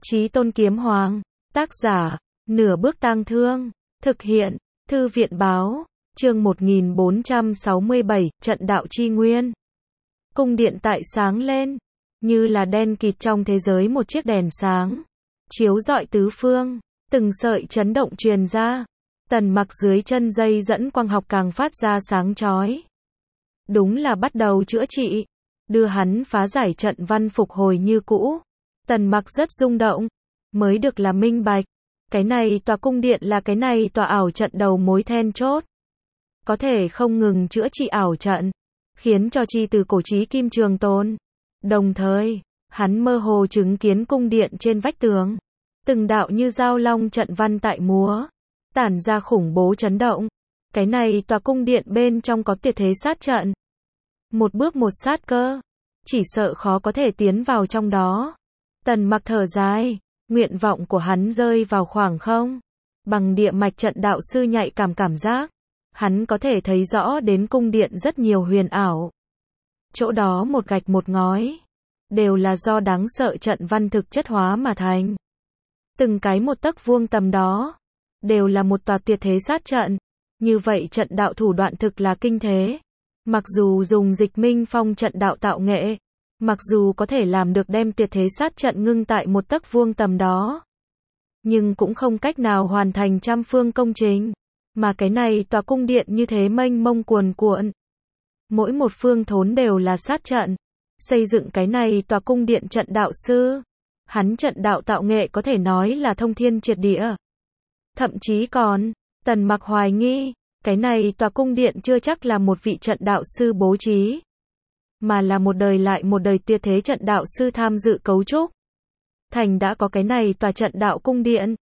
Chí Tôn Kiếm Hoàng, tác giả, Nửa Bước Tang Thương, thực hiện, Thư viện báo, chương 1467, trận đạo chi nguyên. Cung điện tại sáng lên, như là đen kịt trong thế giới một chiếc đèn sáng, chiếu rọi tứ phương, từng sợi chấn động truyền ra. Tần Mặc dưới chân dây dẫn quang học càng phát ra sáng chói. Đúng là bắt đầu chữa trị, đưa hắn phá giải trận văn phục hồi như cũ. Tần Mặc rất rung động, mới được là minh bạch. Cái này tòa cung điện là cái này tòa ảo trận đầu mối then chốt. Có thể không ngừng chữa trị ảo trận, khiến cho chi từ cổ chí kim trường tồn. Đồng thời, hắn mơ hồ chứng kiến cung điện trên vách tường. Từng đạo như dao long trận văn tại múa, tản ra khủng bố chấn động. Cái này tòa cung điện bên trong có tuyệt thế sát trận. Một bước một sát cơ, chỉ sợ khó có thể tiến vào trong đó. Tần Mặc thở dài, nguyện vọng của hắn rơi vào khoảng không. Bằng địa mạch trận đạo sư nhạy cảm giác, hắn có thể thấy rõ đến cung điện rất nhiều huyền ảo. Chỗ đó một gạch một ngói, đều là do đáng sợ trận văn thực chất hóa mà thành. Từng cái một tấc vuông tầm đó, đều là một tòa tuyệt thế sát trận. Như vậy trận đạo thủ đoạn thực là kinh thế. Mặc dù dùng Dịch Minh Phong trận đạo tạo nghệ, mặc dù có thể làm được đem tuyệt thế sát trận ngưng tại một tấc vuông tầm đó, nhưng cũng không cách nào hoàn thành trăm phương công trình. Mà cái này tòa cung điện như thế mênh mông cuồn cuộn, mỗi một phương thốn đều là sát trận. Xây dựng cái này tòa cung điện trận đạo sư, hắn trận đạo tạo nghệ có thể nói là thông thiên triệt địa. Thậm chí còn, Tần Mặc hoài nghi, cái này tòa cung điện chưa chắc là một vị trận đạo sư bố trí, mà là một đời lại một đời tuyệt thế trận đạo sư tham dự cấu trúc. Thành đã có cái này tòa trận đạo cung điện.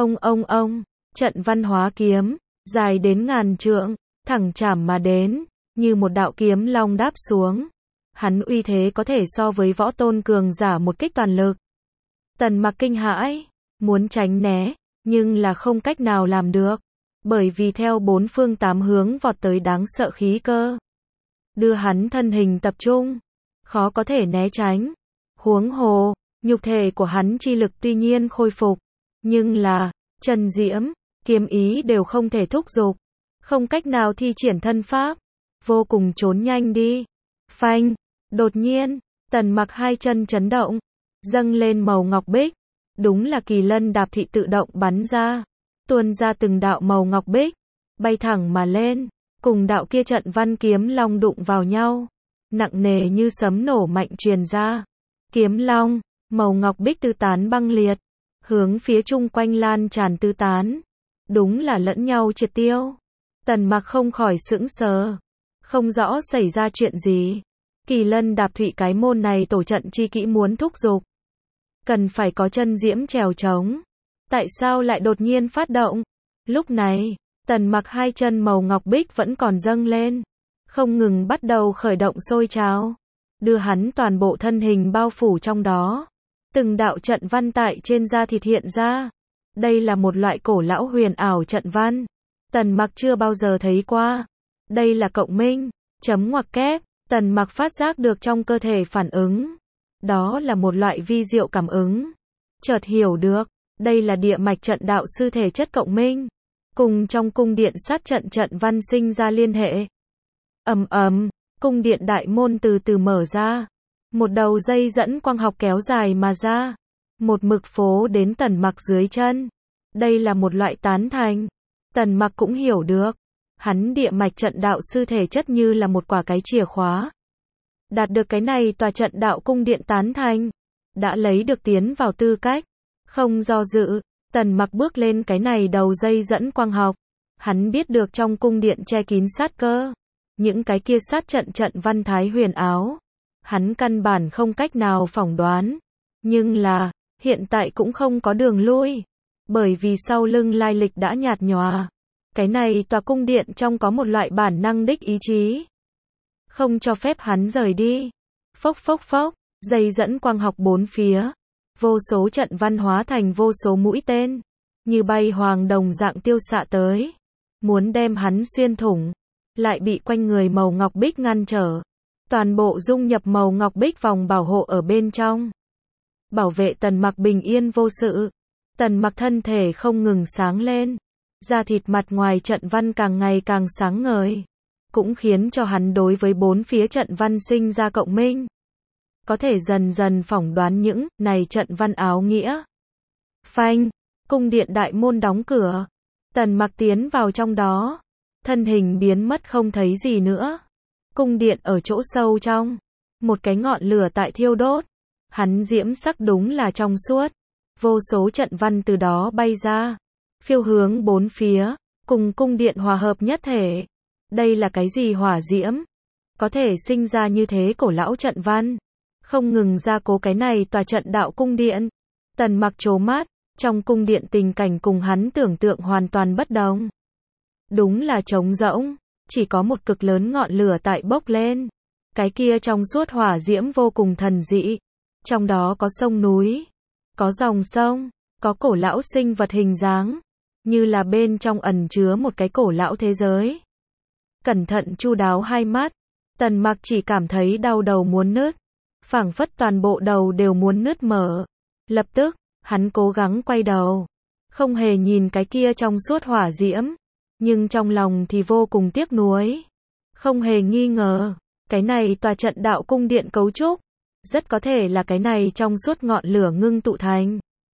Ông, trận văn hóa kiếm, dài đến ngàn trượng, thẳng chảm mà đến, như một đạo kiếm long đáp xuống. Hắn uy thế có thể so với võ tôn cường giả một kích toàn lực. Tần Mặc kinh hãi, muốn tránh né, nhưng là không cách nào làm được, bởi vì theo bốn phương tám hướng vọt tới đáng sợ khí cơ, đưa hắn thân hình tập trung, khó có thể né tránh. Huống hồ, nhục thể của hắn chi lực tuy nhiên khôi phục, nhưng là, chân diễm, kiếm ý đều không thể thúc giục, không cách nào thi triển thân pháp, vô cùng trốn nhanh đi. Phanh, đột nhiên, Tần Mặc hai chân chấn động, dâng lên màu ngọc bích, đúng là kỳ lân đạp thị tự động bắn ra, tuôn ra từng đạo màu ngọc bích, bay thẳng mà lên, cùng đạo kia trận văn kiếm long đụng vào nhau, nặng nề như sấm nổ mạnh truyền ra. Kiếm long, màu ngọc bích tứ tán băng liệt, hướng phía chung quanh lan tràn tứ tán, đúng là lẫn nhau triệt tiêu. Tần Mặc không khỏi sững sờ, không rõ xảy ra chuyện gì. Kỳ lân đạp thụy cái môn này tổ trận chi kỹ muốn thúc giục, cần phải có chân diễm trèo trống, tại sao lại đột nhiên phát động? Lúc này, Tần Mặc hai chân màu ngọc bích vẫn còn dâng lên, không ngừng bắt đầu khởi động sôi trào, đưa hắn toàn bộ thân hình bao phủ trong đó. Từng đạo trận văn tại trên da thịt hiện ra. Đây là một loại cổ lão huyền ảo trận văn, Tần Mặc chưa bao giờ thấy qua. Đây là cộng minh, chấm ngoặc kép. Tần Mặc phát giác được trong cơ thể phản ứng, đó là một loại vi diệu cảm ứng. Chợt hiểu được, đây là địa mạch trận đạo sư thể chất cộng minh, cùng trong cung điện sát trận trận văn sinh ra liên hệ. Cung điện đại môn từ từ mở ra, một đầu dây dẫn quang học kéo dài mà ra, một mực phố đến Tần Mặc dưới chân. Đây là một loại tán thành. Tần Mặc cũng hiểu được, hắn địa mạch trận đạo sư thể chất như là một quả cái chìa khóa. Đạt được cái này tòa trận đạo cung điện tán thành, đã lấy được tiến vào tư cách. Không do dự, Tần Mặc bước lên cái này đầu dây dẫn quang học. Hắn biết được trong cung điện che kín sát cơ, những cái kia sát trận trận văn thái huyền áo, hắn căn bản không cách nào phỏng đoán. Nhưng là, hiện tại cũng không có đường lui, bởi vì sau lưng lai lịch đã nhạt nhòa. Cái này tòa cung điện trong có một loại bản năng đích ý chí, không cho phép hắn rời đi. Phốc, dây dẫn quang học bốn phía, vô số trận văn hóa thành vô số mũi tên, như bay hoàng đồng dạng tiêu xạ tới, muốn đem hắn xuyên thủng, lại bị quanh người màu ngọc bích ngăn trở. Toàn bộ dung nhập màu ngọc bích vòng bảo hộ ở bên trong. bảo vệ Tần Mặc bình yên vô sự. Tần Mặc thân thể không ngừng sáng lên, da thịt mặt ngoài trận văn càng ngày càng sáng ngời, cũng khiến cho hắn đối với bốn phía trận văn sinh ra cộng minh. Có thể dần dần phỏng đoán những này trận văn áo nghĩa. Phanh, cung điện đại môn đóng cửa, Tần Mặc tiến vào trong đó, thân hình biến mất không thấy gì nữa. Cung điện ở chỗ sâu trong, một cái ngọn lửa tại thiêu đốt, hắn diễm sắc đúng là trong suốt, vô số trận văn từ đó bay ra, phiêu hướng bốn phía, cùng cung điện hòa hợp nhất thể. Đây là cái gì hỏa diễm? Có thể sinh ra như thế cổ lão trận văn, không ngừng gia cố cái này tòa trận đạo cung điện. Tần Mặc trố mắt, trong cung điện tình cảnh cùng hắn tưởng tượng hoàn toàn bất đồng. Đúng là trống rỗng, chỉ có một cực lớn ngọn lửa tại bốc lên. Cái kia trong suốt hỏa diễm vô cùng thần dị. Trong đó có sông núi, có dòng sông, có cổ lão sinh vật hình dáng, như là bên trong ẩn chứa một cái cổ lão thế giới. Cẩn thận chu đáo hai mắt, Tần Mặc chỉ cảm thấy đau đầu muốn nứt, phảng phất toàn bộ đầu đều muốn nứt mở. Lập tức, hắn cố gắng quay đầu, không hề nhìn cái kia trong suốt hỏa diễm, nhưng trong lòng thì vô cùng tiếc nuối. Không hề nghi ngờ, cái này tòa trận đạo cung điện cấu trúc, rất có thể là cái này trong suốt ngọn lửa ngưng tụ thành.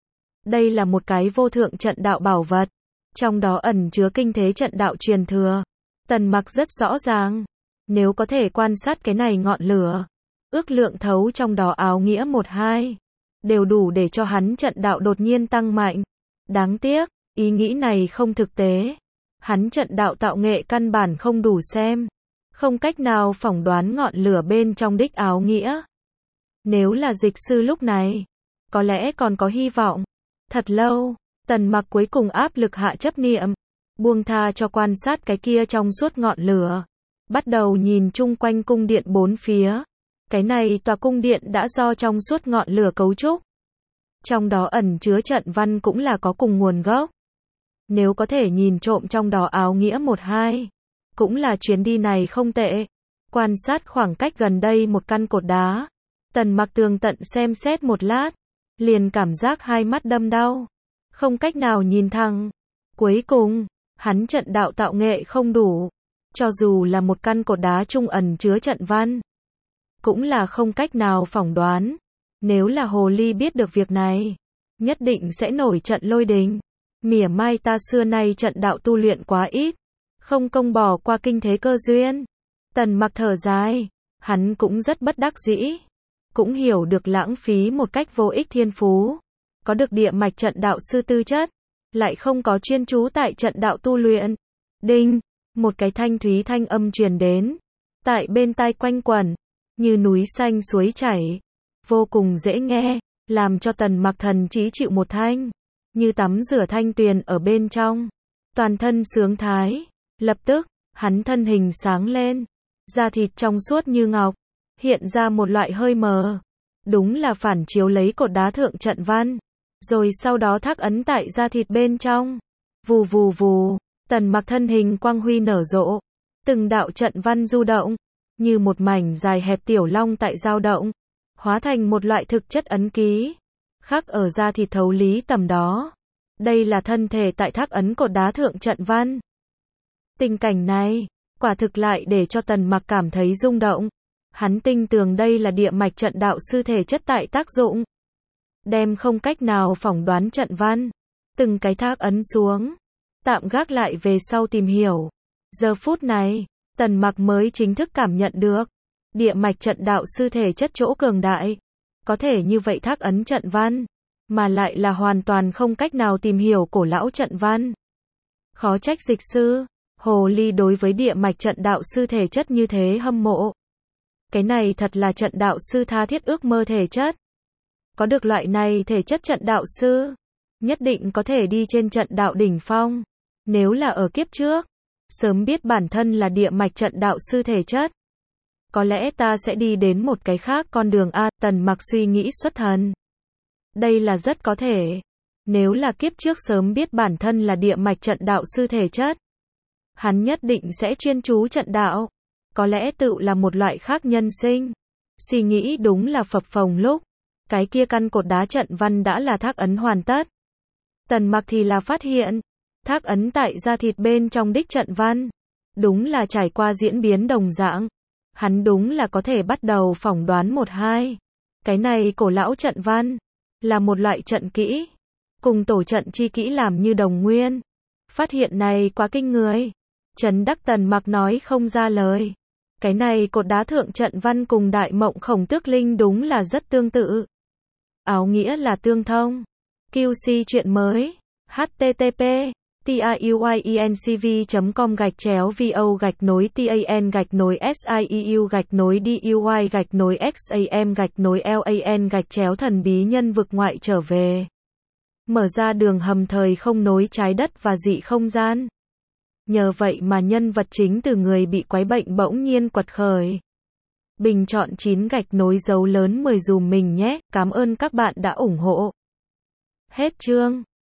Đây là một cái vô thượng trận đạo bảo vật, trong đó ẩn chứa kinh thế trận đạo truyền thừa. Tần Mặc rất rõ ràng, nếu có thể quan sát cái này ngọn lửa, ước lượng thấu trong đó áo nghĩa 1-2, đều đủ để cho hắn trận đạo đột nhiên tăng mạnh. Đáng tiếc, ý nghĩ này không thực tế. Hắn trận đạo tạo nghệ căn bản không đủ xem, không cách nào phỏng đoán ngọn lửa bên trong đích áo nghĩa. Nếu là dịch sư lúc này, có lẽ còn có hy vọng. Thật lâu, Tần Mặc cuối cùng áp lực hạ chấp niệm, buông tha cho quan sát cái kia trong suốt ngọn lửa, bắt đầu nhìn chung quanh cung điện bốn phía. Cái này tòa cung điện đã do trong suốt ngọn lửa cấu trúc, trong đó ẩn chứa trận văn cũng là có cùng nguồn gốc. Nếu có thể nhìn trộm trong đó áo nghĩa 1-2, cũng là chuyến đi này không tệ. Quan sát khoảng cách gần đây một căn cột đá, Tần Mặc tường tận xem xét một lát, liền cảm giác hai mắt đâm đau, không cách nào nhìn thẳng. Cuối cùng, hắn trận đạo tạo nghệ không đủ, cho dù là một căn cột đá trung ẩn chứa trận văn, cũng là không cách nào phỏng đoán. Nếu là hồ ly biết được việc này, nhất định sẽ nổi trận lôi đình. Mỉa mai ta xưa nay trận đạo tu luyện quá ít, không công bỏ qua kinh thế cơ duyên. Tần Mặc thở dài, hắn cũng rất bất đắc dĩ, cũng hiểu được lãng phí một cách vô ích thiên phú. Có được địa mạch trận đạo sư tư chất, lại không có chuyên chú tại trận đạo tu luyện. Đinh, một cái thanh thúy thanh âm truyền đến, tại bên tai quanh quẩn, như núi xanh suối chảy, vô cùng dễ nghe, làm cho Tần Mặc thần trí chịu một thanh, như tắm rửa thanh tuyền ở bên trong, toàn thân sướng thái. Lập tức, hắn thân hình sáng lên, da thịt trong suốt như ngọc, hiện ra một loại hơi mờ, đúng là phản chiếu lấy cột đá thượng trận văn, rồi sau đó thác ấn tại da thịt bên trong. Vù vù vù, Tần Mặc thân hình quang huy nở rộ, từng đạo trận văn du động, như một mảnh dài hẹp tiểu long tại dao động, hóa thành một loại thực chất ấn ký, khắc ở da thịt thấu lý tầm đó. Đây là thân thể tại thác ấn cột đá thượng trận văn. Tình cảnh này, quả thực lại để cho Tần Mặc cảm thấy rung động. Hắn tin tưởng đây là địa mạch trận đạo sư thể chất tại tác dụng, đem không cách nào phỏng đoán trận văn, từng cái thác ấn xuống, tạm gác lại về sau tìm hiểu. Giờ phút này, Tần Mặc mới chính thức cảm nhận được địa mạch trận đạo sư thể chất chỗ cường đại, có thể như vậy thác ấn trận văn, mà lại là hoàn toàn không cách nào tìm hiểu cổ lão trận văn. Khó trách dịch sư hồ ly đối với địa mạch trận đạo sư thể chất như thế hâm mộ. Cái này thật là trận đạo sư tha thiết ước mơ thể chất. Có được loại này thể chất trận đạo sư, nhất định có thể đi trên trận đạo đỉnh phong. Nếu là ở kiếp trước, sớm biết bản thân là địa mạch trận đạo sư thể chất, có lẽ ta sẽ đi đến một cái khác con đường a. Tần Mặc suy nghĩ xuất thần. Đây là rất có thể. Nếu là kiếp trước sớm biết bản thân là địa mạch trận đạo sư thể chất, hắn nhất định sẽ chuyên chú trận đạo. Có lẽ tự là một loại khác nhân sinh. Suy nghĩ đúng là phập phồng lúc Cái kia căn cột đá trận văn đã là thác ấn hoàn tất. Tần Mặc thì là phát hiện, thác ấn tại da thịt bên trong đích trận văn, đúng là trải qua diễn biến đồng dạng. Hắn đúng là có thể bắt đầu phỏng đoán một hai. Cái này cổ lão trận văn, là một loại trận kỹ, cùng tổ trận chi kỹ làm như đồng nguyên. Phát hiện này quá kinh người. Trấn đắc Tần Mặc nói không ra lời. Cái này cột đá thượng trận văn cùng Đại Mộng Khổng Tước Linh đúng là rất tương tự. Áo nghĩa là tương thông. QC chuyện mới. http tiuyencv.com/vo-sieu-duy-xam-lan-thần bí nhân vực ngoại trở về. Mở ra đường hầm thời không nối trái đất và dị không gian. Nhờ vậy mà nhân vật chính từ người bị quái bệnh bỗng nhiên quật khởi. Bình chọn 9 gạch nối dấu lớn 10 dùm mình nhé, cảm ơn các bạn đã ủng hộ. Hết chương.